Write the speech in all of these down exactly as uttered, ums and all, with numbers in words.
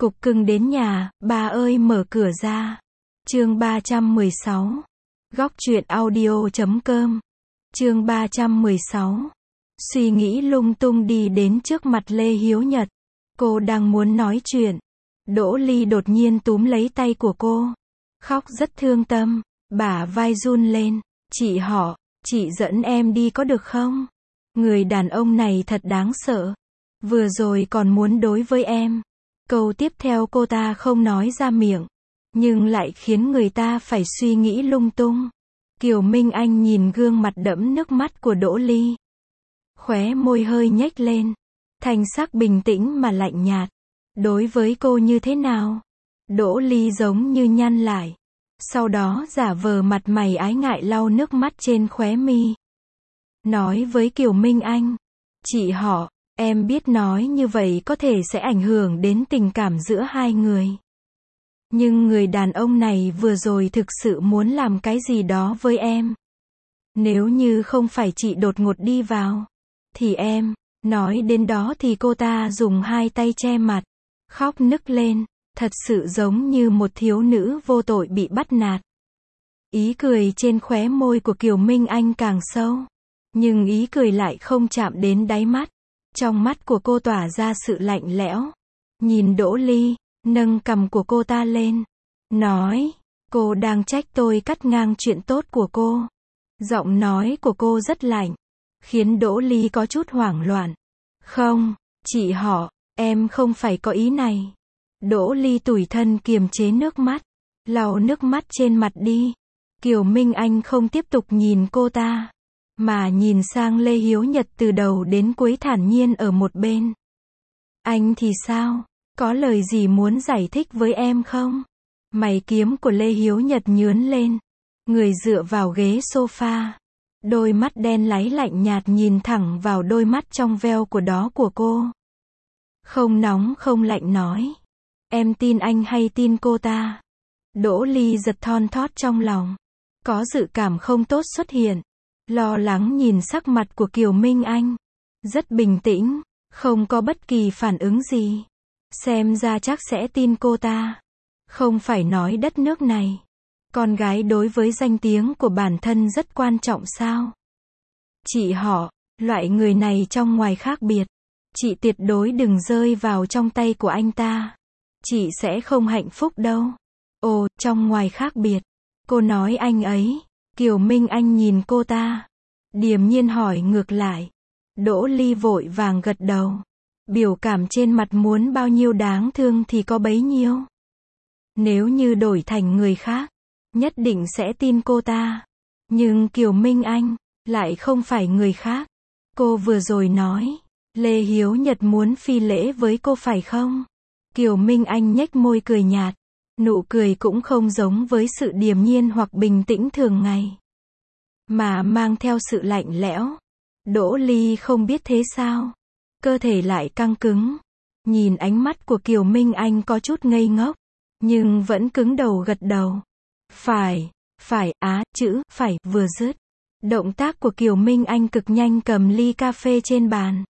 Cục cưng đến nhà, bà ơi mở cửa ra. Chương ba trăm mười sáu. Góc truyện audio chấm com. Chương ba trăm mười sáu. Suy nghĩ lung tung đi đến trước mặt Lê Hiếu Nhật. Cô đang muốn nói chuyện. Đỗ Ly đột nhiên túm lấy tay của cô. Khóc rất thương tâm, bả vai run lên. Chị họ, chị dẫn em đi có được không? Người đàn ông này thật đáng sợ. Vừa rồi còn muốn đối với em. Câu tiếp theo cô ta không nói ra miệng, nhưng lại khiến người ta phải suy nghĩ lung tung. Kiều Minh Anh nhìn gương mặt đẫm nước mắt của Đỗ Ly. Khóe môi hơi nhếch lên. Thanh sắc bình tĩnh mà lạnh nhạt. Đối với cô như thế nào? Đỗ Ly giống như nhăn lại. Sau đó giả vờ mặt mày ái ngại lau nước mắt trên khóe mi. Nói với Kiều Minh Anh. Chị họ, em biết nói như vậy có thể sẽ ảnh hưởng đến tình cảm giữa hai người. Nhưng người đàn ông này vừa rồi thực sự muốn làm cái gì đó với em. Nếu như không phải chị đột ngột đi vào, thì em, nói đến đó thì cô ta dùng hai tay che mặt, khóc nức lên, thật sự giống như một thiếu nữ vô tội bị bắt nạt. Ý cười trên khóe môi của Kiều Minh Anh càng sâu, nhưng ý cười lại không chạm đến đáy mắt. Trong mắt của cô tỏa ra sự lạnh lẽo. Nhìn Đỗ Ly, nâng cằm của cô ta lên, nói, cô đang trách tôi cắt ngang chuyện tốt của cô. Giọng nói của cô rất lạnh, khiến Đỗ Ly có chút hoảng loạn. Không, chị họ, em không phải có ý này. Đỗ Ly tủi thân kiềm chế nước mắt, lau nước mắt trên mặt đi. Kiều Minh Anh không tiếp tục nhìn cô ta, mà nhìn sang Lê Hiếu Nhật từ đầu đến cuối thản nhiên ở một bên. Anh thì sao? Có lời gì muốn giải thích với em không? Mày kiếm của Lê Hiếu Nhật nhướn lên. Người dựa vào ghế sofa. Đôi mắt đen láy lạnh nhạt nhìn thẳng vào đôi mắt trong veo của đó của cô. Không nóng không lạnh nói. Em tin anh hay tin cô ta? Đỗ Ly giật thon thót trong lòng. Có dự cảm không tốt xuất hiện. Lo lắng nhìn sắc mặt của Kiều Minh Anh. Rất bình tĩnh, không có bất kỳ phản ứng gì. Xem ra chắc sẽ tin cô ta. Không phải nói đất nước này, con gái đối với danh tiếng của bản thân rất quan trọng sao? Chị họ, loại người này trong ngoài khác biệt. Chị tuyệt đối đừng rơi vào trong tay của anh ta. Chị sẽ không hạnh phúc đâu. Ồ, trong ngoài khác biệt. Cô nói anh ấy. Kiều Minh Anh nhìn cô ta, điềm nhiên hỏi ngược lại. Đỗ Ly vội vàng gật đầu. Biểu cảm trên mặt muốn bao nhiêu đáng thương thì có bấy nhiêu. Nếu như đổi thành người khác, nhất định sẽ tin cô ta. Nhưng Kiều Minh Anh, lại không phải người khác. Cô vừa rồi nói, Lê Hiếu Nhật muốn phi lễ với cô phải không? Kiều Minh Anh nhếch môi cười nhạt. Nụ cười cũng không giống với sự điềm nhiên hoặc bình tĩnh thường ngày, mà mang theo sự lạnh lẽo. Đỗ Ly không biết thế sao, cơ thể lại căng cứng. Nhìn ánh mắt của Kiều Minh Anh có chút ngây ngốc, nhưng vẫn cứng đầu gật đầu. Phải, phải, á, chữ, phải, vừa dứt. Động tác của Kiều Minh Anh cực nhanh cầm ly cà phê trên bàn.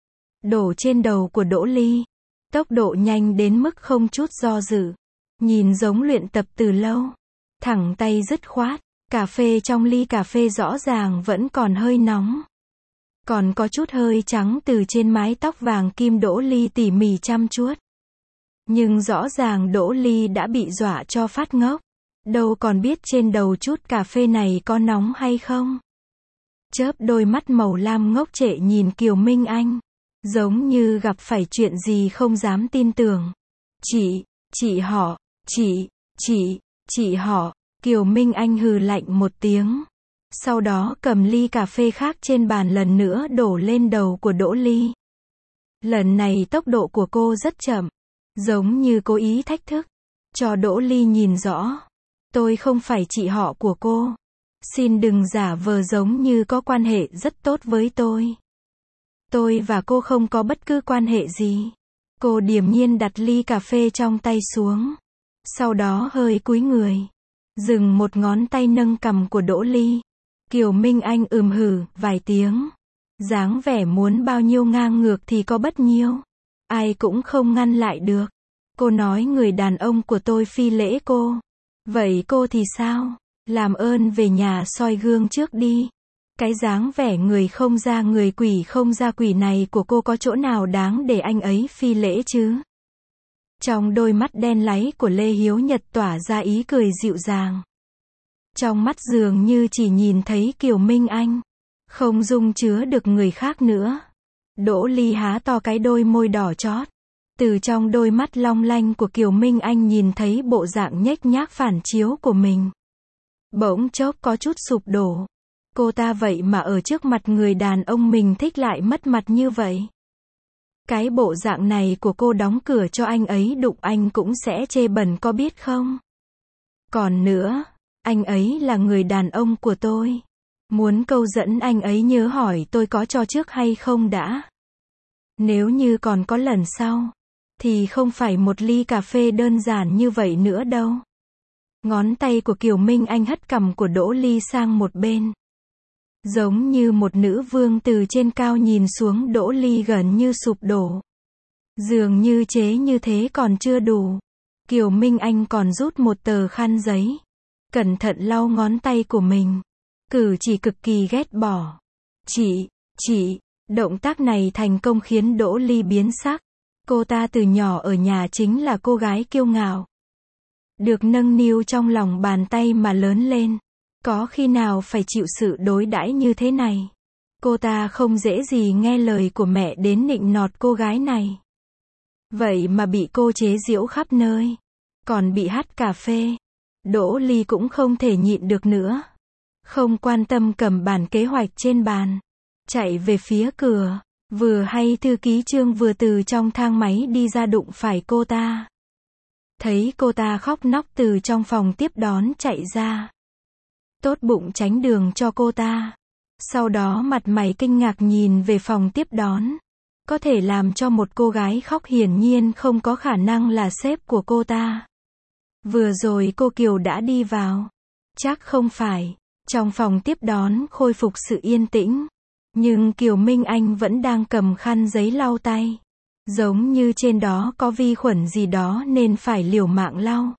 Đổ trên đầu của Đỗ Ly. Tốc độ nhanh đến mức không chút do dự. Nhìn giống luyện tập từ lâu. Thẳng tay dứt khoát. Cà phê trong ly cà phê rõ ràng vẫn còn hơi nóng. Còn có chút hơi trắng từ trên mái tóc vàng kim Đỗ Ly tỉ mỉ chăm chuốt. Nhưng rõ ràng Đỗ Ly đã bị dọa cho phát ngốc. Đâu còn biết trên đầu chút cà phê này có nóng hay không. Chớp đôi mắt màu lam ngốc trệ nhìn Kiều Minh Anh. Giống như gặp phải chuyện gì không dám tin tưởng. Chị, chị họ, chị, chị, chị họ. Kiều Minh Anh hừ lạnh một tiếng. Sau đó cầm ly cà phê khác trên bàn lần nữa đổ lên đầu của Đỗ Ly. Lần này tốc độ của cô rất chậm. Giống như cố ý thách thức. Cho Đỗ Ly nhìn rõ. Tôi không phải chị họ của cô. Xin đừng giả vờ giống như có quan hệ rất tốt với tôi. Tôi và cô không có bất cứ quan hệ gì. Cô điềm nhiên đặt ly cà phê trong tay xuống. Sau đó hơi cúi người. Dừng một ngón tay nâng cằm của Đỗ Ly. Kiều Minh Anh ừm hử vài tiếng. Dáng vẻ muốn bao nhiêu ngang ngược thì có bấy nhiêu. Ai cũng không ngăn lại được. Cô nói người đàn ông của tôi phi lễ cô. Vậy cô thì sao? Làm ơn về nhà soi gương trước đi. Cái dáng vẻ người không ra người quỷ không ra quỷ này của cô có chỗ nào đáng để anh ấy phi lễ chứ? Trong đôi mắt đen láy của Lê Hiếu Nhật tỏa ra ý cười dịu dàng. Trong mắt dường như chỉ nhìn thấy Kiều Minh Anh, không dung chứa được người khác nữa. Đỗ Ly há to cái đôi môi đỏ chót. Từ trong đôi mắt long lanh của Kiều Minh Anh nhìn thấy bộ dạng nhếch nhác phản chiếu của mình. Bỗng chốc có chút sụp đổ. Cô ta vậy mà ở trước mặt người đàn ông mình thích lại mất mặt như vậy. Cái bộ dạng này của cô đóng cửa cho anh ấy đụng anh cũng sẽ chê bẩn có biết không? Còn nữa, anh ấy là người đàn ông của tôi. Muốn câu dẫn anh ấy nhớ hỏi tôi có cho trước hay không đã. Nếu như còn có lần sau, thì không phải một ly cà phê đơn giản như vậy nữa đâu. Ngón tay của Kiều Minh Anh hất cằm của Đỗ Ly sang một bên. Giống như một nữ vương từ trên cao nhìn xuống Đỗ Ly gần như sụp đổ. Dường như chế như thế còn chưa đủ. Kiều Minh Anh còn rút một tờ khăn giấy. Cẩn thận lau ngón tay của mình. Cử chỉ cực kỳ ghét bỏ. Chị, chị, động tác này thành công khiến Đỗ Ly biến sắc. Cô ta từ nhỏ ở nhà chính là cô gái kiêu ngạo. Được nâng niu trong lòng bàn tay mà lớn lên. Có khi nào phải chịu sự đối đãi như thế này. Cô ta không dễ gì nghe lời của mẹ đến nịnh nọt cô gái này. Vậy mà bị cô chế giễu khắp nơi. Còn bị hắt cà phê. Đỗ Ly cũng không thể nhịn được nữa. Không quan tâm cầm bản kế hoạch trên bàn. Chạy về phía cửa. Vừa hay thư ký Trương vừa từ trong thang máy đi ra đụng phải cô ta. Thấy cô ta khóc nóc từ trong phòng tiếp đón chạy ra. Tốt bụng tránh đường cho cô ta. Sau đó mặt mày kinh ngạc nhìn về phòng tiếp đón. Có thể làm cho một cô gái khóc hiển nhiên không có khả năng là sếp của cô ta. Vừa rồi cô Kiều đã đi vào. Chắc không phải. Trong phòng tiếp đón khôi phục sự yên tĩnh. Nhưng Kiều Minh Anh vẫn đang cầm khăn giấy lau tay. Giống như trên đó có vi khuẩn gì đó nên phải liều mạng lau.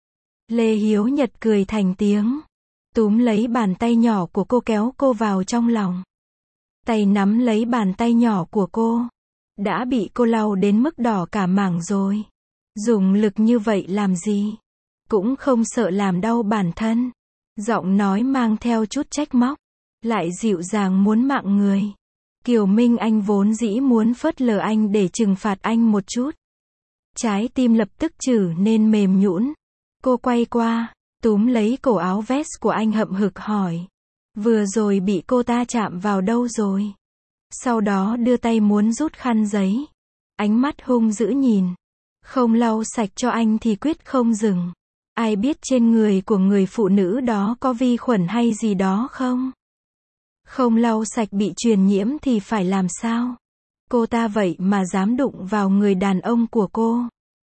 Lê Hiếu Nhật cười thành tiếng. Túm lấy bàn tay nhỏ của cô kéo cô vào trong lòng. Tay nắm lấy bàn tay nhỏ của cô. Đã bị cô lau đến mức đỏ cả mảng rồi. Dùng lực như vậy làm gì? Cũng không sợ làm đau bản thân. Giọng nói mang theo chút trách móc. Lại dịu dàng muốn mạng người. Kiều Minh Anh vốn dĩ muốn phớt lờ anh để trừng phạt anh một chút. Trái tim lập tức trở nên mềm nhũn. Cô quay qua, túm lấy cổ áo vest của anh hậm hực hỏi. Vừa rồi bị cô ta chạm vào đâu rồi? Sau đó đưa tay muốn rút khăn giấy. Ánh mắt hung dữ nhìn. Không lau sạch cho anh thì quyết không dừng. Ai biết trên người của người phụ nữ đó có vi khuẩn hay gì đó không? Không lau sạch bị truyền nhiễm thì phải làm sao? Cô ta vậy mà dám đụng vào người đàn ông của cô.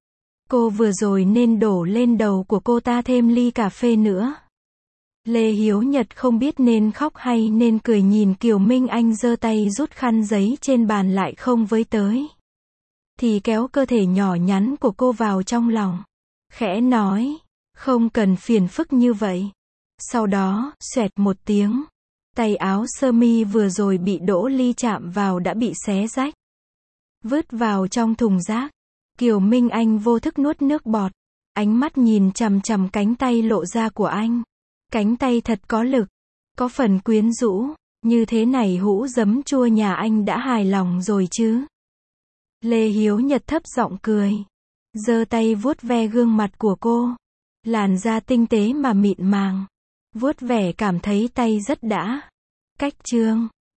Cô vừa rồi nên đổ lên đầu của cô ta thêm ly cà phê nữa. Lê Hiếu Nhật không biết nên khóc hay nên cười nhìn Kiều Minh Anh giơ tay rút khăn giấy trên bàn lại không với tới. Thì kéo cơ thể nhỏ nhắn của cô vào trong lòng. Khẽ nói, không cần phiền phức như vậy. Sau đó, xoẹt một tiếng. Tay áo sơ mi vừa rồi bị Đỗ Ly chạm vào đã bị xé rách. Vứt vào trong thùng rác. Kiều Minh Anh vô thức nuốt nước bọt. Ánh mắt nhìn chằm chằm cánh tay lộ ra của anh. Cánh tay thật có lực. Có phần quyến rũ. Như thế này hũ giấm chua nhà anh đã hài lòng rồi chứ. Lê Hiếu Nhật thấp giọng cười. Giơ tay vuốt ve gương mặt của cô. Làn da tinh tế mà mịn màng. Vuốt vẻ cảm thấy tay rất đã. Cách Trương.